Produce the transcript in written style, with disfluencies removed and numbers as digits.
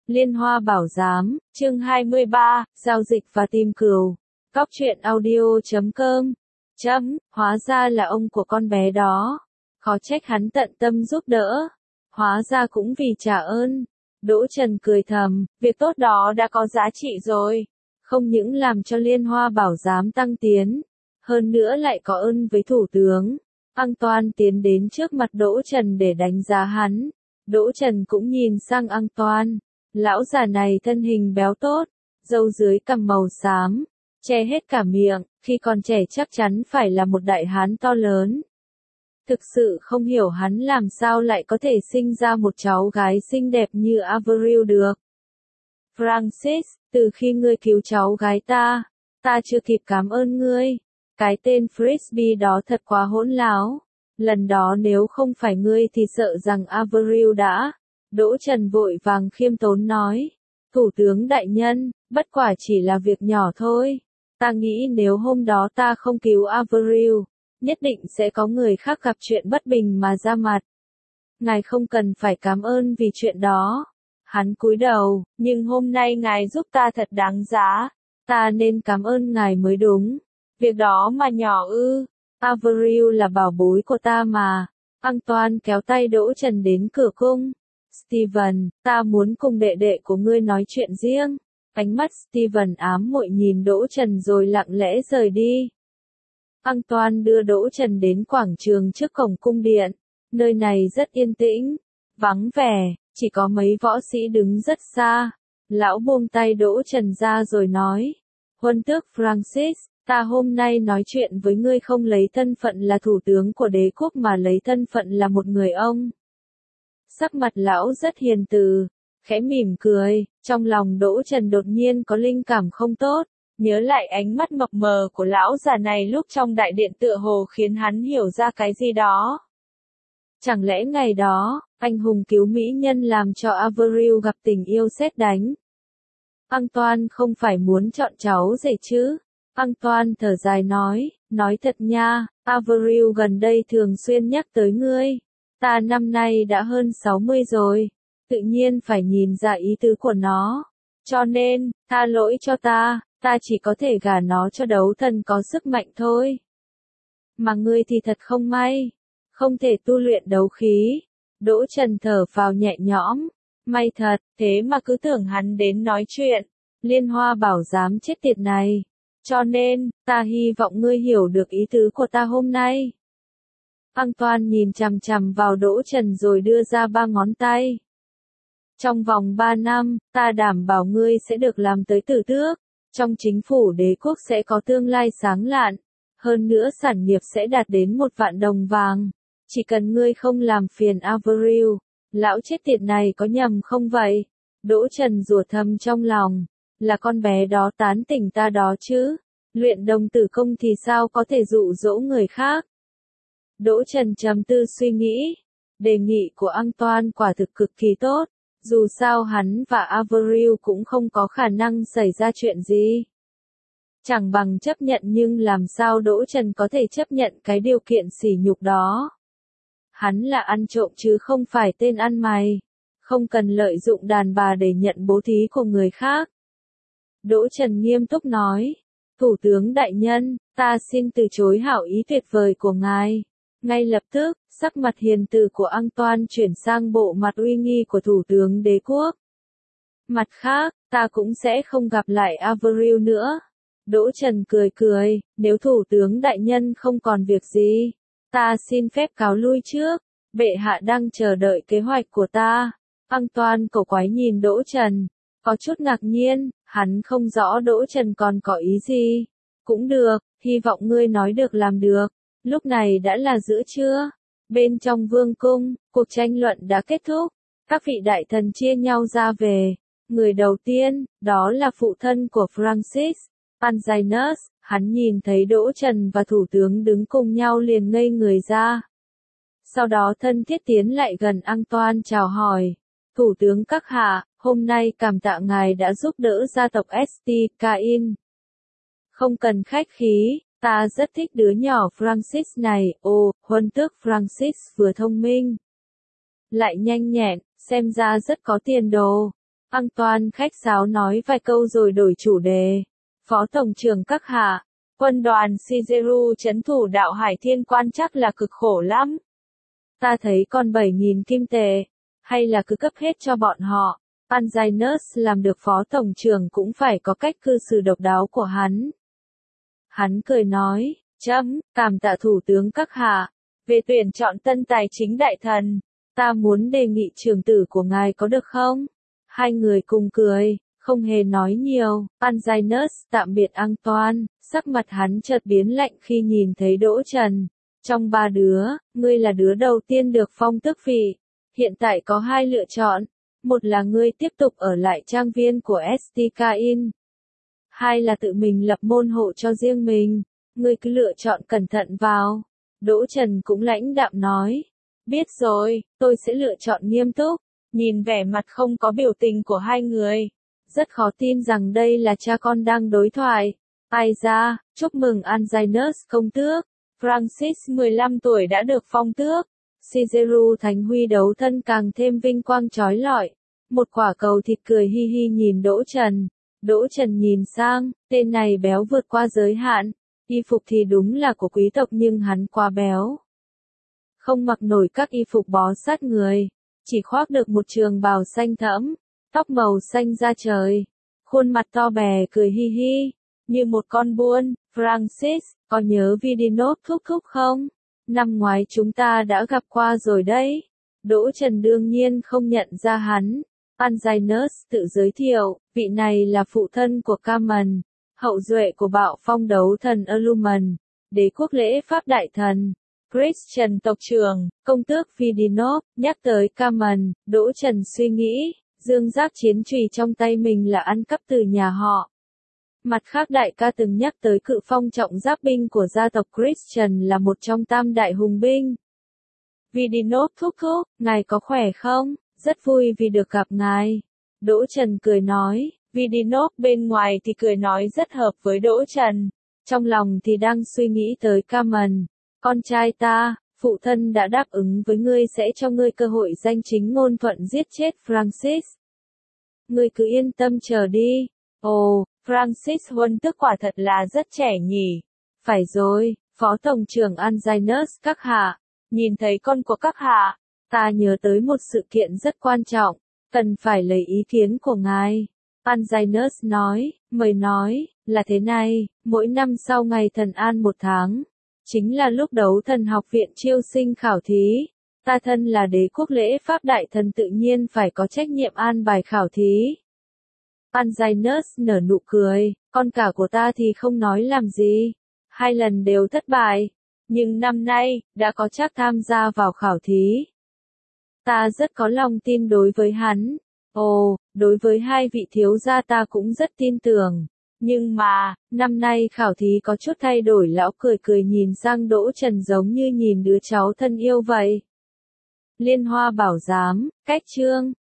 Liên Hoa Bảo Giám, chương 23, giao dịch và tìm cừu. Cóc truyện audio.com. Hóa ra là ông của con bé đó. Khó trách hắn tận tâm giúp đỡ. Hóa ra cũng vì trả ơn. Đỗ Trần cười thầm, việc tốt đó đã có giá trị rồi. Không những làm cho Liên Hoa Bảo Giám tăng tiến, hơn nữa lại có ơn với thủ tướng. Antoine tiến đến trước mặt Đỗ Trần để đánh giá hắn. Đỗ Trần cũng nhìn sang Antoine. Lão già này thân hình béo tốt, râu dưới cằm màu xám, che hết cả miệng, khi còn trẻ chắc chắn phải là một đại hán to lớn. Thực sự không hiểu hắn làm sao lại có thể sinh ra một cháu gái xinh đẹp như Avril được. Francis, từ khi ngươi cứu cháu gái ta chưa kịp cảm ơn ngươi. Cái tên Frisbee đó thật quá hỗn láo. Lần đó nếu không phải ngươi thì sợ rằng Avril đã. Đỗ Trần vội vàng khiêm tốn nói. Thủ tướng đại nhân, bất quả chỉ là việc nhỏ thôi. Ta nghĩ nếu hôm đó ta không cứu Avril, nhất định sẽ có người khác gặp chuyện bất bình mà ra mặt. Ngài không cần phải cảm ơn vì chuyện đó. Hắn cúi đầu, nhưng hôm nay ngài giúp ta thật đáng giá. Ta nên cảm ơn ngài mới đúng. Việc đó mà nhỏ ư. Avril là bảo bối của ta mà. Antoine kéo tay Đỗ Trần đến cửa cung. Steven, ta muốn cùng đệ đệ của ngươi nói chuyện riêng. Ánh mắt Steven ám muội nhìn Đỗ Trần rồi lặng lẽ rời đi. Antoine đưa Đỗ Trần đến quảng trường trước cổng cung điện. Nơi này rất yên tĩnh, vắng vẻ, chỉ có mấy võ sĩ đứng rất xa. Lão buông tay Đỗ Trần ra rồi nói. Huân tước Francis, ta hôm nay nói chuyện với ngươi không lấy thân phận là thủ tướng của đế quốc mà lấy thân phận là một người ông. Sắc mặt lão rất hiền từ, khẽ mỉm cười, trong lòng Đỗ Trần đột nhiên có linh cảm không tốt, nhớ lại ánh mắt mập mờ của lão già này lúc trong đại điện tựa hồ khiến hắn hiểu ra cái gì đó. Chẳng lẽ ngày đó, anh hùng cứu mỹ nhân làm cho Avril gặp tình yêu sét đánh? Antoine không phải muốn chọn cháu rể chứ? Antoine thở dài nói thật nha, Avril gần đây thường xuyên nhắc tới ngươi. Ta năm nay đã hơn 60 rồi, tự nhiên phải nhìn ra ý tứ của nó. Cho nên, tha lỗi cho ta chỉ có thể gả nó cho đấu thần có sức mạnh thôi. Mà ngươi thì thật không may, không thể tu luyện đấu khí. Đỗ Trần thở phào nhẹ nhõm, may thật, thế mà cứ tưởng hắn đến nói chuyện. Liên Hoa Bảo Giám chết tiệt này. Cho nên, ta hy vọng ngươi hiểu được ý tứ của ta hôm nay. Antoine nhìn chằm chằm vào Đỗ Trần rồi đưa ra 3 ngón tay. Trong vòng 3 năm, ta đảm bảo ngươi sẽ được làm tới tử tước. Trong chính phủ đế quốc sẽ có tương lai sáng lạn. Hơn nữa sản nghiệp sẽ đạt đến 1 vạn đồng vàng. Chỉ cần ngươi không làm phiền Avril. Lão chết tiệt này có nhầm không vậy? Đỗ Trần rủa thầm trong lòng. Là con bé đó tán tỉnh ta đó chứ. Luyện đồng tử công thì sao có thể dụ dỗ người khác? Đỗ Trần trầm tư suy nghĩ. Đề nghị của Antoine quả thực cực kỳ tốt. Dù sao hắn và Avril cũng không có khả năng xảy ra chuyện gì. Chẳng bằng chấp nhận, nhưng làm sao Đỗ Trần có thể chấp nhận cái điều kiện sỉ nhục đó? Hắn là ăn trộm chứ không phải tên ăn mày. Không cần lợi dụng đàn bà để nhận bố thí của người khác. Đỗ Trần nghiêm túc nói. Thủ tướng đại nhân, ta xin từ chối hảo ý tuyệt vời của ngài. Ngay lập tức, sắc mặt hiền từ của Antoine chuyển sang bộ mặt uy nghi của thủ tướng đế quốc. Mặt khác, ta cũng sẽ không gặp lại Avril nữa. Đỗ Trần cười, nếu thủ tướng đại nhân không còn việc gì, ta xin phép cáo lui trước. Bệ hạ đang chờ đợi kế hoạch của ta. Antoine cổ quái nhìn Đỗ Trần, có chút ngạc nhiên, hắn không rõ Đỗ Trần còn có ý gì. Cũng được, hy vọng ngươi nói được làm được. Lúc này đã là giữa trưa. Bên trong vương cung, cuộc tranh luận đã kết thúc. Các vị đại thần chia nhau ra về. Người đầu tiên, đó là phụ thân của Francis, Anginus. Hắn nhìn thấy Đỗ Trần và thủ tướng đứng cùng nhau liền ngây người ra. Sau đó thân thiết tiến lại gần Antoine chào hỏi. Thủ tướng các hạ, hôm nay cảm tạ ngài đã giúp đỡ gia tộc St. Cain. Không cần khách khí. Ta rất thích đứa nhỏ Francis này. Ồ, huân tước Francis vừa thông minh, lại nhanh nhẹn, xem ra rất có tiền đồ. Antoine khách sáo nói vài câu rồi đổi chủ đề. Phó Tổng trưởng các hạ, quân đoàn Shigeru trấn thủ đạo Hải Thiên Quan chắc là cực khổ lắm. Ta thấy còn 7.000 kim tệ, hay là cứ cấp hết cho bọn họ. Anzainus làm được phó tổng trưởng cũng phải có cách cư xử độc đáo của hắn. Hắn cười nói, cảm tạ thủ tướng các hạ, về tuyển chọn tân tài chính đại thần, ta muốn đề nghị trưởng tử của ngài có được không? Hai người cùng cười, không hề nói nhiều. Anzainus tạm biệt Antoine, sắc mặt hắn chợt biến lạnh khi nhìn thấy Đỗ Trần. Trong 3 đứa, ngươi là đứa đầu tiên được phong tước vị. Hiện tại có 2 lựa chọn. Một là ngươi tiếp tục ở lại trang viên của Estikain. 2 là tự mình lập môn hộ cho riêng mình. Ngươi cứ lựa chọn cẩn thận vào. Đỗ Trần cũng lãnh đạm nói. Biết rồi, tôi sẽ lựa chọn nghiêm túc. Nhìn vẻ mặt không có biểu tình của hai người. Rất khó tin rằng đây là cha con đang đối thoại. Ai ra, chúc mừng Anzainus công tước. Francis 15 tuổi đã được phong tước. Shigeru Thánh Huy đấu thân càng thêm vinh quang chói lọi. Một quả cầu thịt cười hi hi nhìn Đỗ Trần. Đỗ Trần nhìn sang, tên này béo vượt qua giới hạn. Y phục thì đúng là của quý tộc nhưng hắn quá béo. Không mặc nổi các y phục bó sát người. Chỉ khoác được một trường bào xanh thẫm. Tóc màu xanh da trời. Khuôn mặt to bè cười hi hi. Như một con buôn. Francis, có nhớ Vidinov thúc thúc không? Năm ngoái chúng ta đã gặp qua rồi đấy. Đỗ Trần đương nhiên không nhận ra hắn. Anzainus tự giới thiệu, vị này là phụ thân của Camen, hậu duệ của bạo phong đấu thần Alumen, đế quốc lễ pháp đại thần. Christian tộc trưởng, công tước Vidinov, nhắc tới Camen, Đỗ Trần suy nghĩ, dương giác chiến chùy trong tay mình là ăn cắp từ nhà họ. Mặt khác đại ca từng nhắc tới cự phong trọng giáp binh của gia tộc Christian là một trong tam đại hùng binh. Vidinov thúc thúc, ngài có khỏe không? Rất vui vì được gặp ngài. Đỗ Trần cười nói, Vidinov bên ngoài thì cười nói rất hợp với Đỗ Trần. Trong lòng thì đang suy nghĩ tới Camen. Con trai ta, phụ thân đã đáp ứng với ngươi sẽ cho ngươi cơ hội danh chính ngôn thuận giết chết Francis. Ngươi cứ yên tâm chờ đi. Ồ, Francis Huân tức quả thật là rất trẻ nhỉ. Phải rồi, Phó Tổng trưởng Anzainus các hạ. Nhìn thấy con của các hạ, ta nhớ tới một sự kiện rất quan trọng, cần phải lấy ý kiến của ngài. Anzainus nói, mời nói, là thế này, mỗi năm sau ngày thần an 1 tháng, chính là lúc đấu thần học viện chiêu sinh khảo thí. Ta thân là đế quốc lễ pháp đại thần tự nhiên phải có trách nhiệm an bài khảo thí. Anzainus nở nụ cười, con cả của ta thì không nói làm gì. 2 lần đều thất bại, nhưng năm nay, đã có chắc tham gia vào khảo thí. Ta rất có lòng tin đối với hắn. Ồ, đối với 2 vị thiếu gia ta cũng rất tin tưởng. Nhưng mà, năm nay khảo thí có chút thay đổi. Lão cười cười nhìn sang Đỗ Trần giống như nhìn đứa cháu thân yêu vậy. Liên Hoa Bảo Giám, cách chương